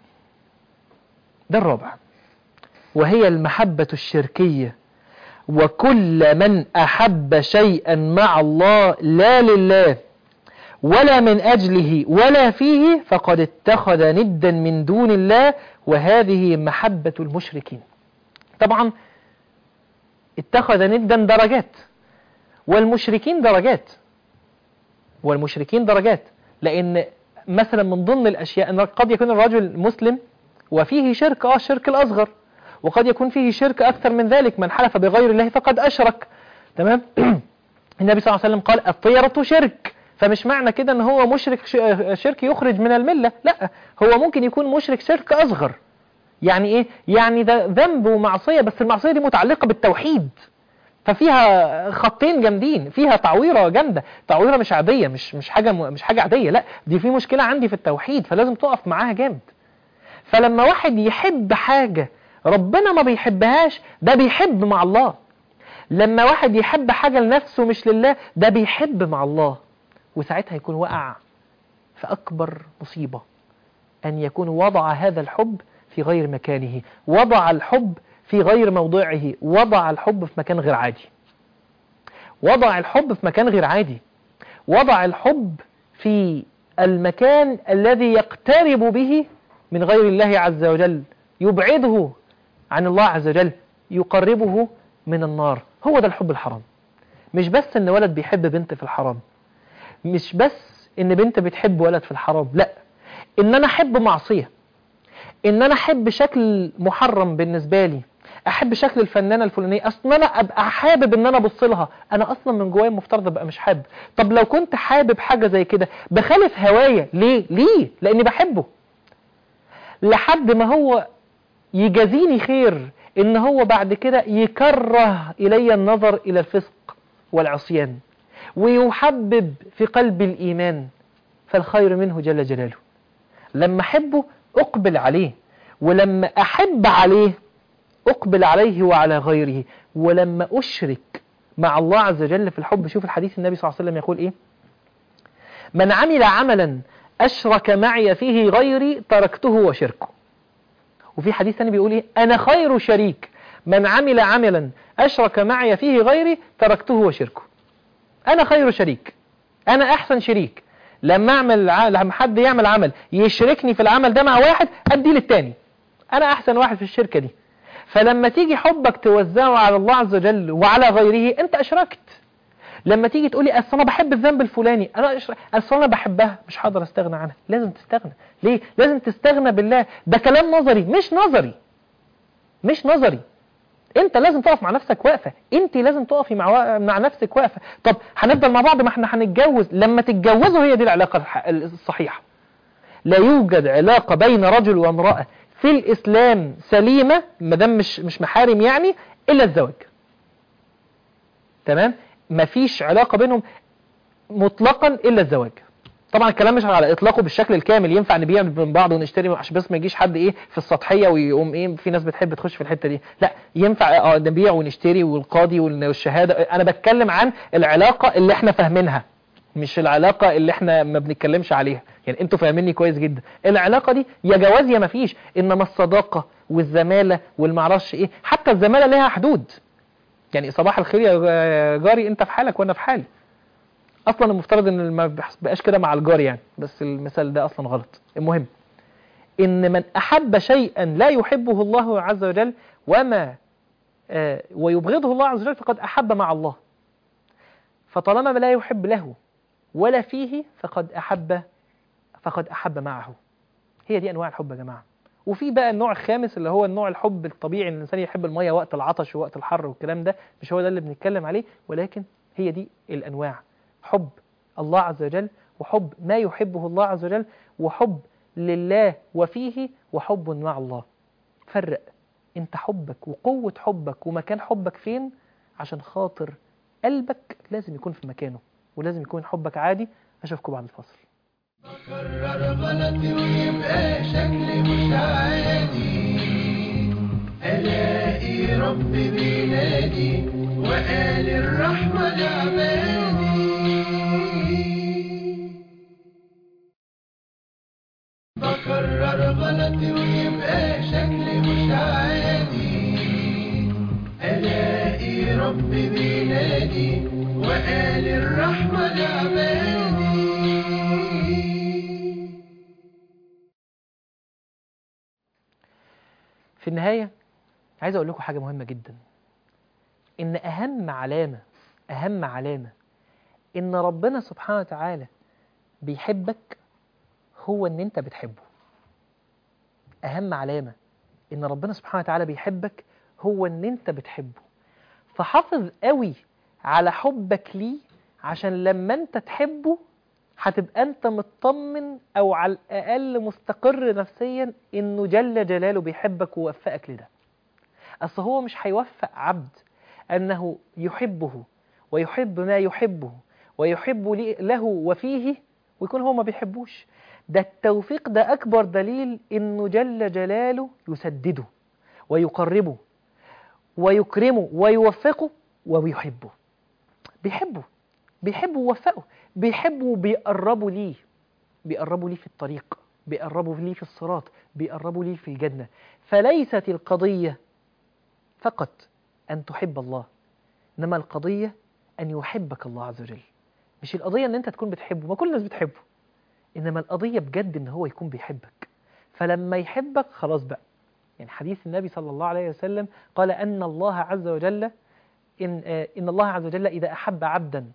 ده الرابع، وهي المحبة الشركية. وكل من أحب شيئا مع الله لا لله ولا من أجله ولا فيه فقد اتخذ ندا من دون الله، وهذه محبة المشركين. طبعا اتخذ ندا درجات، والمشركين درجات، والمشركين درجات، لأن مثلا من ضمن الأشياء أن قد يكون الرجل مسلم وفيه شرك، الشرك الأصغر، وقد يكون فيه شرك أكثر من ذلك، من حلف بغير الله فقد أشرك. تمام. النبي صلى الله عليه وسلم قال الطيرة شرك، فمش معنى كده ان هو مشرك شرك يخرج من الملة، لا، هو ممكن يكون مشرك شرك أصغر. يعني ايه؟ يعني ده ذنب ومعصية، بس المعصية دي متعلقة بالتوحيد، ففيها خطين جامدين، فيها تعويرة جامدة، تعويرة مش عادية، مش حاجة عادية، لا، دي في مشكلة عندي في التوحيد، فلازم تقف معاها جامد. فلما واحد يحب حاجة ربنا ما بيحبهاش، ده بيحب مع الله. لما واحد يحب حاجة لنفسه مش لله، ده بيحب مع الله، وساعتها يكون وقع في أكبر مصيبة، أن يكون وضع هذا الحب في غير مكانه، وضع الحب في غير موضعه، وضع الحب في مكان غير عادي، وضع الحب في مكان غير عادي، وضع الحب في المكان الذي يقترب به من غير الله عز وجل، يبعده عن الله عز وجل، يقربه من النار. هو ده الحب الحرام. مش بس ان ولد بيحب بنت في الحرام، مش بس ان بنت بتحب ولد في الحرام، لا، ان انا احب معصية، ان انا احب شكل محرم بالنسبة لي، احب شكل الفنانة الفلانية، اصلا انا ابقى حابب ان انا ابص لها، انا اصلا من جوايا مفترض ابقى مش حابب. طب لو كنت حابب حاجة زي كده بخالف هوايا ليه؟ لاني بحبه، لحد ما هو يجازيني خير ان هو بعد كده يكره الي النظر الى الفسق والعصيان، ويحبب في قلب الإيمان، فالخير منه جل جلاله. لما أحبه أقبل عليه، ولما أحب عليه أقبل عليه وعلى غيره. ولما أشرك مع الله عز وجل في الحب، شوف الحديث النبي صلى الله عليه وسلم يقول إيه: من عمل عملا أشرك معي فيه غيري تركته وشركه. وفي حديث ثاني بيقول إيه: أنا خير شريك، من عمل عملا أشرك معي فيه غيري تركته وشركه. أنا خير شريك، أنا أحسن شريك. لما حد يعمل عمل يشركني في العمل ده مع واحد، أدي للتاني، أنا أحسن واحد في الشركة دي. فلما تيجي حبك توزعه على الله عز وجل وعلى غيره، أنت أشركت. لما تيجي تقولي أصل أنا بحب الذنب الفلاني، أصل أنا بحبها، مش هقدر أستغنى عنها. لازم تستغنى. ليه؟ لازم تستغنى بالله. ده كلام نظري، مش نظري. انت لازم تقف مع نفسك واقفة، انت لازم تقفي مع نفسك واقفة. طب هنفضل مع بعض، ما احنا هنتجوز. لما تتجوزوا هي دي العلاقة الصحيحة. لا يوجد علاقة بين رجل وامرأة في الإسلام سليمة ما دام مش محارم يعني، إلا الزواج. تمام؟ مفيش علاقة بينهم مطلقا إلا الزواج. طبعا الكلام مش على اطلاقه بالشكل الكامل، ينفع نبيع من بعض ونشتري عشان بس ما يجيش حد في السطحيه ويقوم في ناس بتحب تخش في الحته دي، لا، ينفع نبيع ونشتري والقاضي والشهاده. انا بتكلم عن العلاقه اللي احنا فاهمينها، مش العلاقة اللي احنا ما بنتكلمش عليها. يعني انتوا فاهميني كويس جدا. العلاقة دي يا جواز يا ما فيش. انما الصداقة والزمالة والمعرفش ايه، حتى الزمالة لها حدود. يعني صباح الخير يا جاري، انت في حالك وانا في حالي. اصلا المفترض ان ما بقاش كده مع الجار يعني، بس المثال ده اصلا غلط. المهم ان من احب شيئا لا يحبه الله عز وجل ويبغضه الله عز وجل فقد احب مع الله. فطالما لا يحب له ولا فيه فقد احب معه. هي دي انواع الحب يا جماعه. وفي بقى النوع الخامس اللي هو النوع الحب الطبيعي، ان الانسان يحب الميه وقت العطش ووقت الحر والكلام ده، مش هو ده اللي بنتكلم عليه، ولكن هي دي الانواع: حب الله عز وجل، وحب ما يحبه الله عز وجل، وحب لله وفيه، وحب مع الله. فرق انت حبك وقوة حبك ومكان حبك فين، عشان خاطر قلبك لازم يكون في مكانه، ولازم يكون حبك عادي. اشوفكم بعد الفاصل. بكرر غلطي ويبقى شكلي مش عادي، الاقي ربي بينادي وقال الرحمة لعبادي. بكرر غلطي ويبقى شكلي مش عادي، الاقي ربي بينادي وقال الرحمة لعبادي. في النهاية عايز اقول لكم حاجة مهمة جدا، ان اهم علامة ان ربنا سبحانه وتعالى بيحبك هو ان انت بتحبه. اهم علامة ان ربنا سبحانه وتعالى بيحبك هو ان انت بتحبه. فحافظ قوي على حبك ليه، عشان لما انت تحبه هتبقى انت مطمن او على الاقل مستقر نفسيا انه جل جلاله بيحبك ووفقك لده. اصل هو مش هيوفق عبد انه يحبه ويحب ما يحبه ويحب له وفيه ويكون هو ما بيحبوش. ده التوفيق ده اكبر دليل انه جل جلاله يسدده ويقربه ويكرمه ويوفقه ويحبه. بيحبه ووفقه، بيحبه وبيقربه ليه، بيقربوا ليه في الطريق، بيقربوا ليه في الصراط، بيقربوا ليه في الجنة. فليست القضية فقط أن تحب الله، إنما القضية أن يحبك الله عز وجل. مش القضية أن أنت تكون بتحبه، ما كل الناس بتحبه، إنما القضية بجد أن هو يكون بيحبك. فلما يحبك خلاص بقى. يعني حديث النبي صلى الله عليه وسلم قال أن الله عز وجل إن الله عز وجل إذا أحب عبدا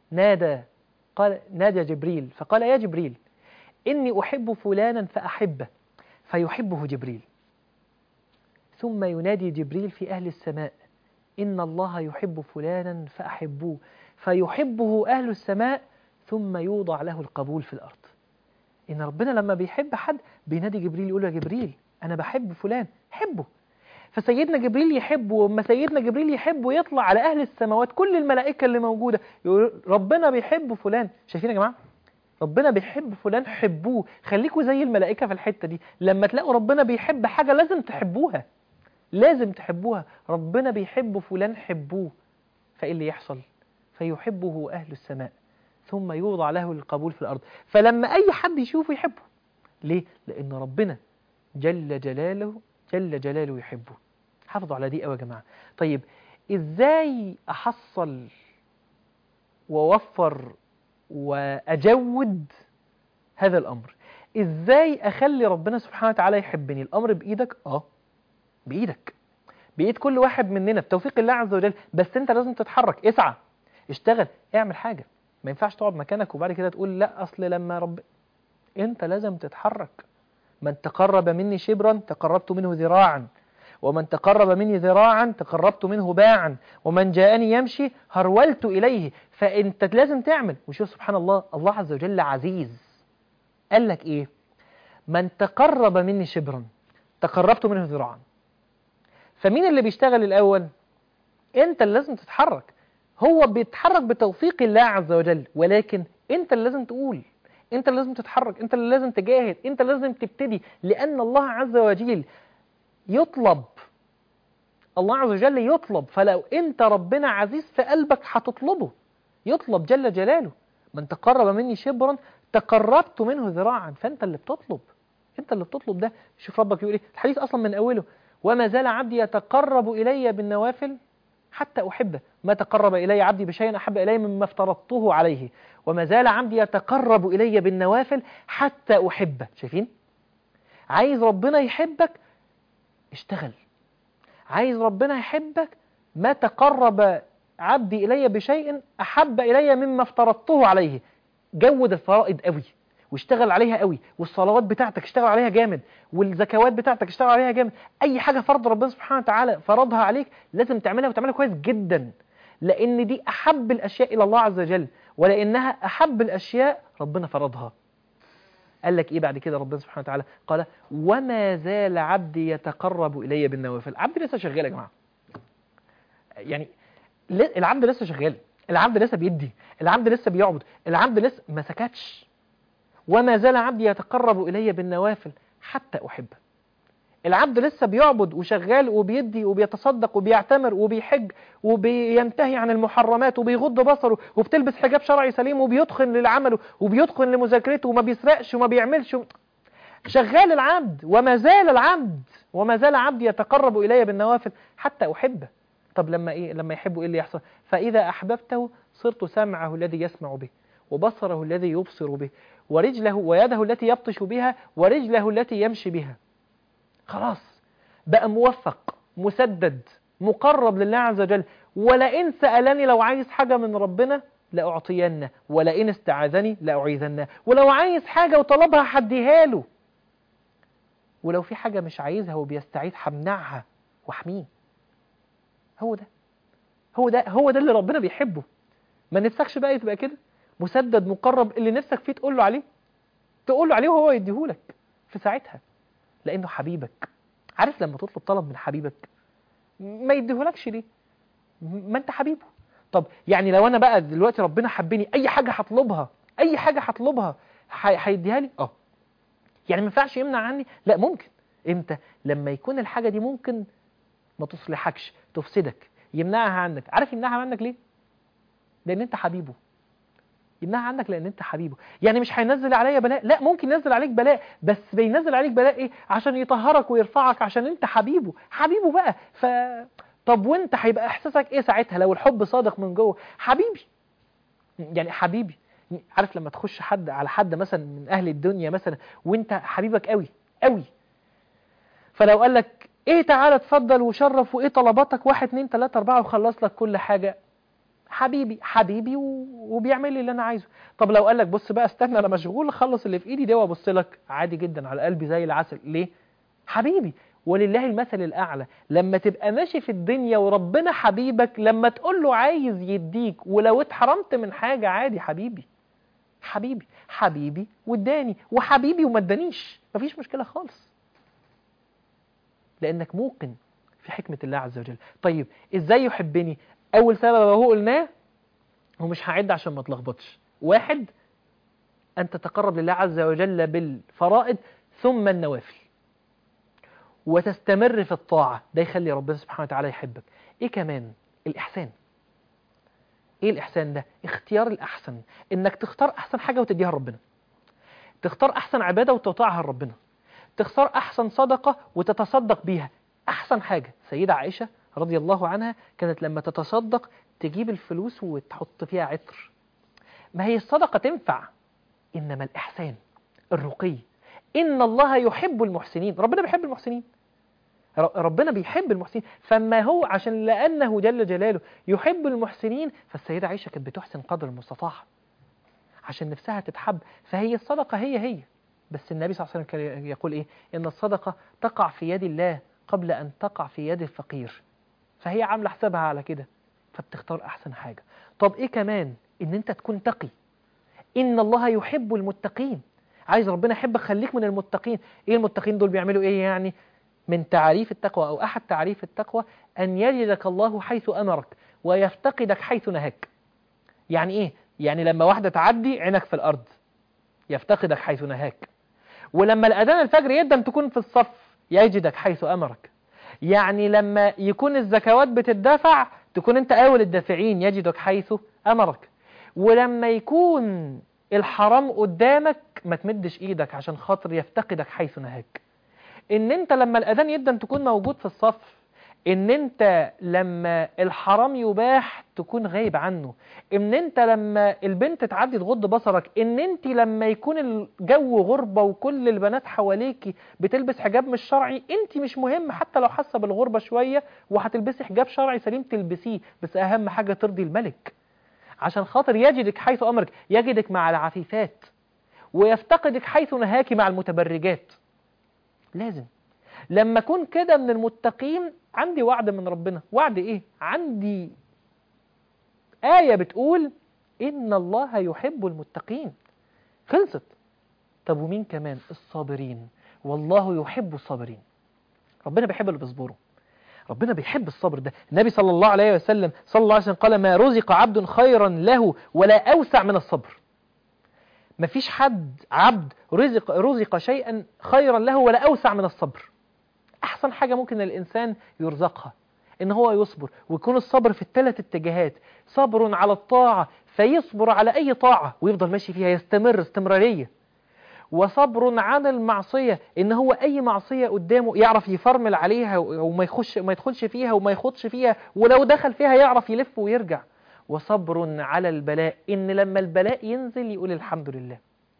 نادى جبريل فقال يا جبريل إني أحب فلانا فأحبه، فيحبه جبريل. ثم ينادي جبريل في أهل السماء إن الله يحب فلانا فأحبوه، فيحبه أهل السماء، ثم يوضع له القبول في الأرض. إن ربنا لما بيحب حد بينادي جبريل يقول له يا جبريل أنا بحب فلان، حبه. فسيدنا جبريل يحبه، وما سيدنا جبريل يحبه يطلع على أهل السماوات كل الملائكة اللي موجودة يقول ربنا بيحب فلان. شايفين يا جماعة؟ ربنا بيحب فلان، حبوه. خليكوا زي الملائكة في الحتة دي، لما تلاقوا ربنا بيحب حاجة لازم تحبوها، لازم تحبوها. ربنا بيحب فلان، حبوه. فإيه اللي يحصل؟ فيحبه أهل السماء، ثم يوضع له القبول في الأرض. فلما أي حد يشوفه يحبه. ليه؟ لأن ربنا جل جلاله يحبه. حافظوا على دي قوي يا جماعة. طيب إزاي أحصل ووفر وأجود هذا الأمر؟ إزاي أخلي ربنا سبحانه وتعالى يحبني؟ الأمر بإيدك. بإيدك، بإيد كل واحد مننا بتوفيق الله عز وجل. بس أنت لازم تتحرك، اسعى، اشتغل، اعمل حاجة. ما ينفعش تقعد مكانك وبعد كده تقول لا أصل لما أنت لازم تتحرك. من تقرب مني شبرا تقربت منه ذراعا، ومن تقرب مني ذراعا تقربت منه باعا، ومن جاءني يمشي هرولت إليه. فأنت لازم تعمل. وشوف سبحان الله، الله عز وجل عزيز. قال لك إيه؟ من تقرب مني شبرا تقربت منه ذراعا. فمين اللي بيشتغل الأول؟ أنت اللي لازم تتحرك. هو بيتحرك بتوفيق الله عز وجل، ولكن أنت اللي لازم تقول، أنت اللي لازم تتحرك، أنت اللي لازم تجاهد، أنت اللي لازم تبتدي. لأن الله عز وجل يطلب، الله عز وجل يطلب. فلو أنت ربنا عزيز في قلبك هتطلبه، يطلب جل جلاله. من تقرب مني شبرا تقربت منه ذراعا. فانت اللي بتطلب، انت اللي بتطلب ده. شوف ربك يقول ايه الحديث اصلا من اوله، وما زال عبدي يتقرب الي بالنوافل حتى احبه. ما تقرب الي عبدي بشيء احب الي مما افترضته عليه، وما زال عبدي يتقرب الي بالنوافل حتى احبه. شايفين؟ عايز ربنا يحبك اشتغل. عايز ربنا يحبك، ما تقرب عبدي إلي بشيء أحب إلي مما افترضته عليه. جود الفرائض قوي واشتغل عليها قوي، والصلوات بتاعتك اشتغل عليها جامد، والزكوات بتاعتك اشتغل عليها جامد. أي حاجة فرض ربنا سبحانه وتعالى فرضها عليك لازم تعملها، وتعملها كويس جدا، لأن دي أحب الأشياء إلى الله عز وجل، ولأنها أحب الأشياء ربنا فرضها. قال لك إيه بعد كده ربنا سبحانه وتعالى؟ قال وما زال عبدي يتقرب إلي بالنوافل. عبدي لسه شغال يا جماعة، يعني العبد لسه شغال، العبد لسه بيدي، العبد لسه بيعبد، العبد لسه ما سكتش. وما زال عبدي يتقرب إلي بالنوافل حتى أحبه. العبد لسه بيعبد وشغال وبيدي وبيتصدق وبيعتمر وبيحج وبينتهي عن المحرمات وبيغض بصره وبتلبس حجاب شرعي سليم وبيتقن للعمل وبيتقن لمذاكرته وما بيسرقش وما بيعملش. شغال العبد، وما زال العبد، وما زال عبدي يتقرب إلي بالنوافل حتى أحبه. طب لما إيه؟ لما يحبه إيه اللي يحصل؟ فإذا أحببته صرت سمعه الذي يسمع به، وبصره الذي يبصر به، ورجله ويده التي يبطش بها، ورجله التي يمشي بها. خلاص بقى موفق، مسدد، مقرب لله عز وجل. ولئن سألني، لو عايز حاجة من ربنا لأعطينه، ولئن استعاذني لأعيذنه. ولو عايز حاجة وطلبها هديها له، ولو في حاجة مش عايزها وبيستعيذ همنعها واحميه. هو ده هو ده اللي ربنا بيحبه. ما نفسكش بقى تبقى كده مسدد مقرب، اللي نفسك فيه تقول له عليه، تقول له عليه وهو يديهولك في ساعتها، لأنه حبيبك. عارف لما تطلب طلب من حبيبك ما يديهولكش ليه؟ ما انت حبيبه. طب يعني لو انا بقى دلوقتي ربنا حبني، اي حاجة هطلبها هيديها لي؟ يعني ما ينفعش يمنع عني؟ لا ممكن. امتى؟ لما يكون الحاجة دي ممكن ما تصلحكش، تفسدك، يمنعها عنك. عارف يمنعها عنك ليه؟ لان انت حبيبه. يمنعها عنك لان انت حبيبه. يعني مش هينزل عليا بلاء، لا ممكن ينزل عليك بلاء، بس بينزل عليك بلاء ايه؟ عشان يطهرك ويرفعك، عشان انت حبيبه بقى. طب وانت هيبقى احساسك ايه ساعتها لو الحب صادق من جوه؟ حبيبي، يعني حبيبي. عارف لما تخش على حد مثلا من اهل الدنيا مثلا وانت حبيبك قوي قوي، فلو قال لك ايه تعالى اتفضل وشرف وايه طلباتك 1 2 3 4 وخلص لك كل حاجة، حبيبي وبيعمل لي اللي انا عايزه. طب لو قال لك بص بقى استنى انا مشغول اخلص اللي في ايدي ده وابص لك، عادي جدا، على قلبي زي العسل. ليه؟ حبيبي. ولله المثل الاعلى. لما تبقى ماشي في الدنيا وربنا حبيبك، لما تقول له عايز يديك، ولو اتحرمت من حاجة عادي، حبيبي واداني، وحبيبي وما ادانيش، مفيش مشكلة خالص، لانك موقن في حكمة الله عز وجل. طيب ازاي يحبني؟ اول سبب اهو قلناه، ومش هعد عشان ما تلخبطش. 1، ان تتقرب لله عز وجل بالفرائض ثم النوافل، وتستمر في الطاعة، ده يخلي ربنا سبحانه وتعالى يحبك. ايه كمان؟ الإحسان. ايه الإحسان ده؟ اختيار الأحسن، انك تختار أحسن حاجة وتديها لربنا، تختار أحسن عبادة وتطاعها لربنا، تختار أحسن صدقة وتتصدق بيها. أحسن حاجة سيدة عائشة رضي الله عنها كانت لما تتصدق تجيب الفلوس وتحط فيها عطر. ما هي الصدقة تنفع، إنما الإحسان، الرقي. إن الله يحب المحسنين، ربنا بيحب المحسنين، ربنا بيحب المحسنين. فما هو عشان لأنه جل جلاله يحب المحسنين، فالسيدة عائشة كانت بتحسن قدر المستطاع عشان نفسها تتحب. فهي الصدقة هي، بس النبي صلى الله عليه وسلم كان يقول إيه؟ إن الصدقة تقع في يد الله قبل أن تقع في يد الفقير. فهي عاملة حسابها على كده، فبتختار أحسن حاجة. طب إيه كمان؟ إن أنت تكون تقي. إن الله يحب المتقين. عايز ربنا يحبك، خليك من المتقين. إيه المتقين دول؟ بيعملوا إيه يعني؟ من تعريف التقوى أو أحد تعريف التقوى أن يجدك الله حيث أمرك ويفتقدك حيث نهاك. يعني إيه؟ يعني لما واحدة تعدي عينك في الأرض، يفتقدك حيث نهاك. ولما الأذان الفجر يدن تكون في الصف، يجدك حيث أمرك. يعني لما يكون الزكوات بتدفع تكون أنت أول الدافعين، يجدك حيث أمرك. ولما يكون الحرام قدامك ما تمدش ايدك عشان خاطر يفتقدك حيث نهاك. ان انت لما الاذان يبدأ تكون موجود في الصف، ان انت لما الحرام يباح تكون غايب عنه، ان انت لما البنت تعدي تغض بصرك، ان انت لما يكون الجو غربة وكل البنات حواليكي بتلبس حجاب مش شرعي، انت مش مهم حتى لو حاسة بالغربة شوية وهتلبسي حجاب شرعي سليم تلبسيه، بس اهم حاجة ترضي الملك عشان خاطر يجدك حيث امرك، يجدك مع العفيفات ويفتقدك حيث نهاك مع المتبرجات. لازم لما اكون كده من المتقين عندي وعد من ربنا. وعد ايه؟ عندي آية بتقول إن الله يحب المتقين. خلصت. طب ومين كمان؟ الصابرين، والله يحب الصابرين. ربنا بيحب اللي بيصبروا، ربنا بيحب الصبر ده. النبي صلى الله عليه وسلم قال ما رزق عبد خيرا له ولا أوسع من الصبر. مفيش حد عبد رزق شيئا خيرا له ولا أوسع من الصبر. أحسن حاجة ممكن الإنسان يرزقها إن هو يصبر، ويكون الصبر في الثلاث اتجاهات: صبر على الطاعة فيصبر على أي طاعة ويفضل ماشي فيها يستمر استمرارية، وصبر عن المعصية إن هو أي معصية قدامه يعرف يفرمل عليها وما يدخلش فيها وما يخوضش فيها، ولو دخل فيها يعرف يلف ويرجع. وصبر على البلاء إن لما البلاء ينزل يقول الحمد لله.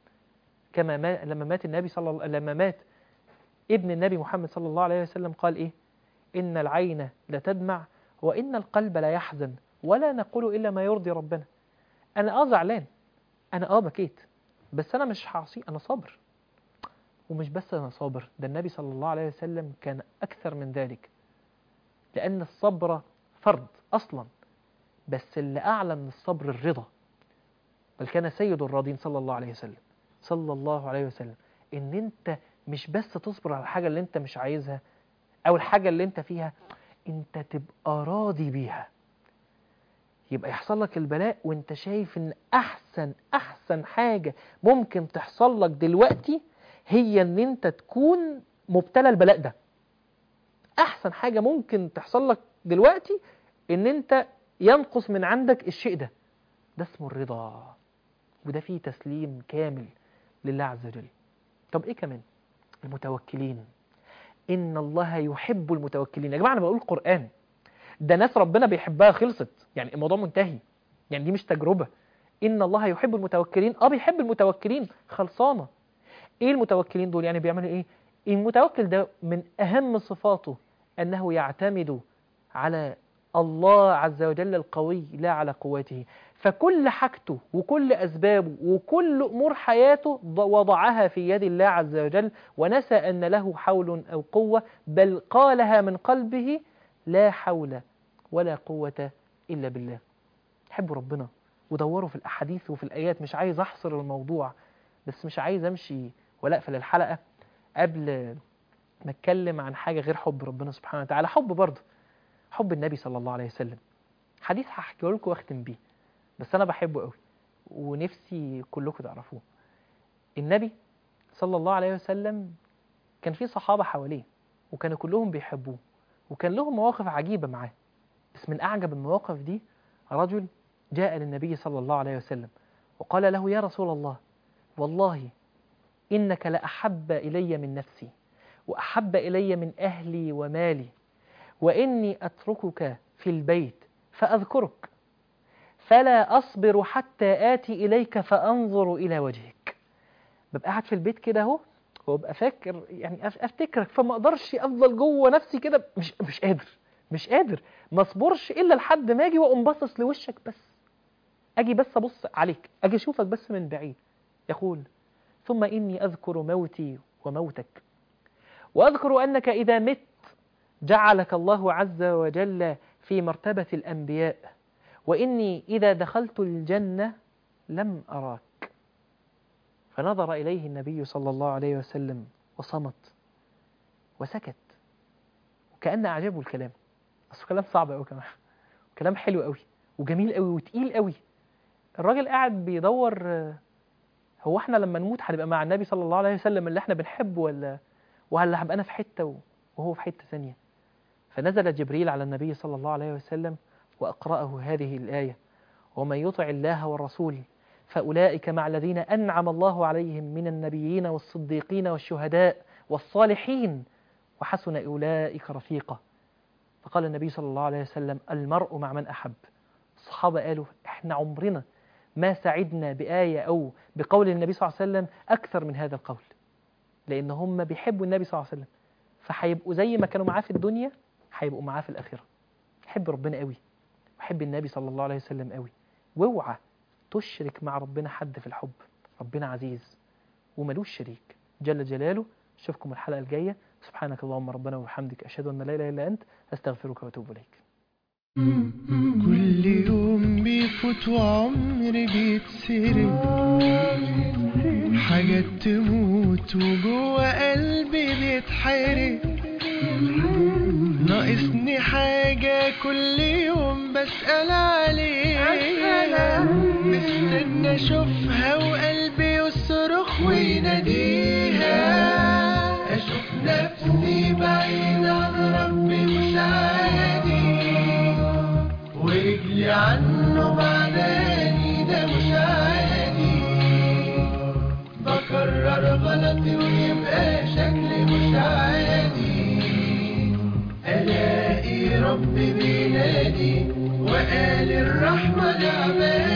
كما لما مات ابن النبي محمد صلى الله عليه وسلم قال إيه؟ إن العين لتدمع وإن القلب لا يحزن ولا نقول إلا ما يرضي ربنا. أنا زعلان، أنا بكيت، بس أنا مش هعصي، أنا صابر. ومش بس أنا صابر، ده النبي صلى الله عليه وسلم كان أكثر من ذلك، لأن الصبر فرض أصلا، بس اللي أعلى من الصبر الرضا. بل كان سيد الراضين صلى الله عليه وسلم إن أنت مش بس تصبر على الحاجة اللي أنت مش عايزها أو الحاجة اللي أنت فيها، أنت تبقى راضي بيها. يبقى يحصل لك البلاء وأنت شايف إن أحسن حاجة ممكن تحصل لك دلوقتي هي إن أنت تكون مبتلى البلاء ده. أحسن حاجة ممكن تحصل لك دلوقتي إن أنت ينقص من عندك الشيء ده. ده اسمه الرضا، وده فيه تسليم كامل لله عز وجل. طب إيه كمان؟ المتوكلين. إن الله يحب المتوكلين. يا جماعة أنا بقول القرآن ده ناس ربنا بيحبها، خلصت يعني الموضوع منتهي، يعني دي مش تجربة. إن الله يحب المتوكلين، بيحب المتوكلين، خلصانة. إيه المتوكلين دول؟ يعني بيعملوا إيه؟ المتوكل ده من أهم صفاته أنه يعتمد على الله عز وجل القوي لا على قوته، فكل حاجته وكل أسبابه وكل أمور حياته وضعها في يد الله عز وجل، ونسى أن له حول أو قوة، بل قالها من قلبه: لا حول ولا قوة إلا بالله. حبوا ربنا ودوروا في الأحاديث وفي الآيات. مش عايز أحصر الموضوع، بس مش عايز أمشي ولا أقفل الحلقة قبل ما أتكلم عن حاجة غير حب ربنا سبحانه وتعالى. حب برضه، حب النبي صلى الله عليه وسلم. حديث هحكيه لكم واختم بيه، بس أنا بحبه قوي ونفسي كلكم تعرفوه. النبي صلى الله عليه وسلم كان في صحابة حواليه وكانوا كلهم بيحبوه، وكان لهم مواقف عجيبة معاه. بس من أعجب المواقف دي رجل جاء للنبي صلى الله عليه وسلم وقال له: يا رسول الله، والله إنك لأحب إلي من نفسي وأحب إلي من أهلي ومالي، وإني أتركك في البيت فأذكرك فلا أصبر حتى آتي إليك فأنظر إلى وجهك. ببقى قاعد في البيت كده اهو وابقى فاكر يعني افتكرك، فما اقدرش افضل جوه نفسي كده، مش قادر ما اصبرش الا لحد ما اجي واقوم باصص لوشك، بس اجي بس ابص عليك، اجي اشوفك بس من بعيد. يقول: ثم اني اذكر موتي وموتك، واذكر انك اذا مت جعلك الله عز وجل في مرتبة الانبياء، واني اذا دخلت الجنة لم اراك. فنظر إليه النبي صلى الله عليه وسلم وصمت وسكت، وكأن أعجبه الكلام. أصله كلام صعب أوي كمان، كلام حلو أوي وجميل أوي وتقيل أوي. الراجل قاعد بيدور، هو احنا لما نموت هنبقى مع النبي صلى الله عليه وسلم اللي احنا بنحبه، ولا هبقى أنا في حتة وهو في حتة ثانية؟ فنزل جبريل على النبي صلى الله عليه وسلم وأقرأه هذه الآية: ومن يطع الله والرسول فأولئك مع الذين أنعم الله عليهم من النبيين والصديقين والشهداء والصالحين وحسن أولئك رفيقا. فقال النبي صلى الله عليه وسلم: المرء مع من أحب. الصحابة قالوا: احنا عمرنا ما سعدنا بآية أو بقول النبي صلى الله عليه وسلم أكثر من هذا القول، لأن هم بيحبوا النبي صلى الله عليه وسلم، فهيبقوا زي ما كانوا معاه في الدنيا هيبقوا معاه في الآخرة. حب ربنا قوي وحب النبي صلى الله عليه وسلم قوي، واوعى تشرك مع ربنا حد في الحب. ربنا عزيز وملوش شريك جل جلاله. اشوفكم الحلقة الجاية. سبحانك اللهم ربنا وبحمدك، أشهد أن لا إله إلا أنت، أستغفرك وأتوب إليك. كل يوم بيفوت وعمر بيتسرق، حاجات تموت وجوه قلبي بيتحرق. ناقصني حاجة كل يوم بسأل عليها، مستنى اشوفها وقلبي يصرخ ويناديها. اشوف نفسي بعيد عن ربي مش عادي، ورجلي عنه بعداني ده مش عادي. بكرر غلطي ويبقى شكلي مش عادي، الاقي ربي بينادي وقال الرحمة لعبادي.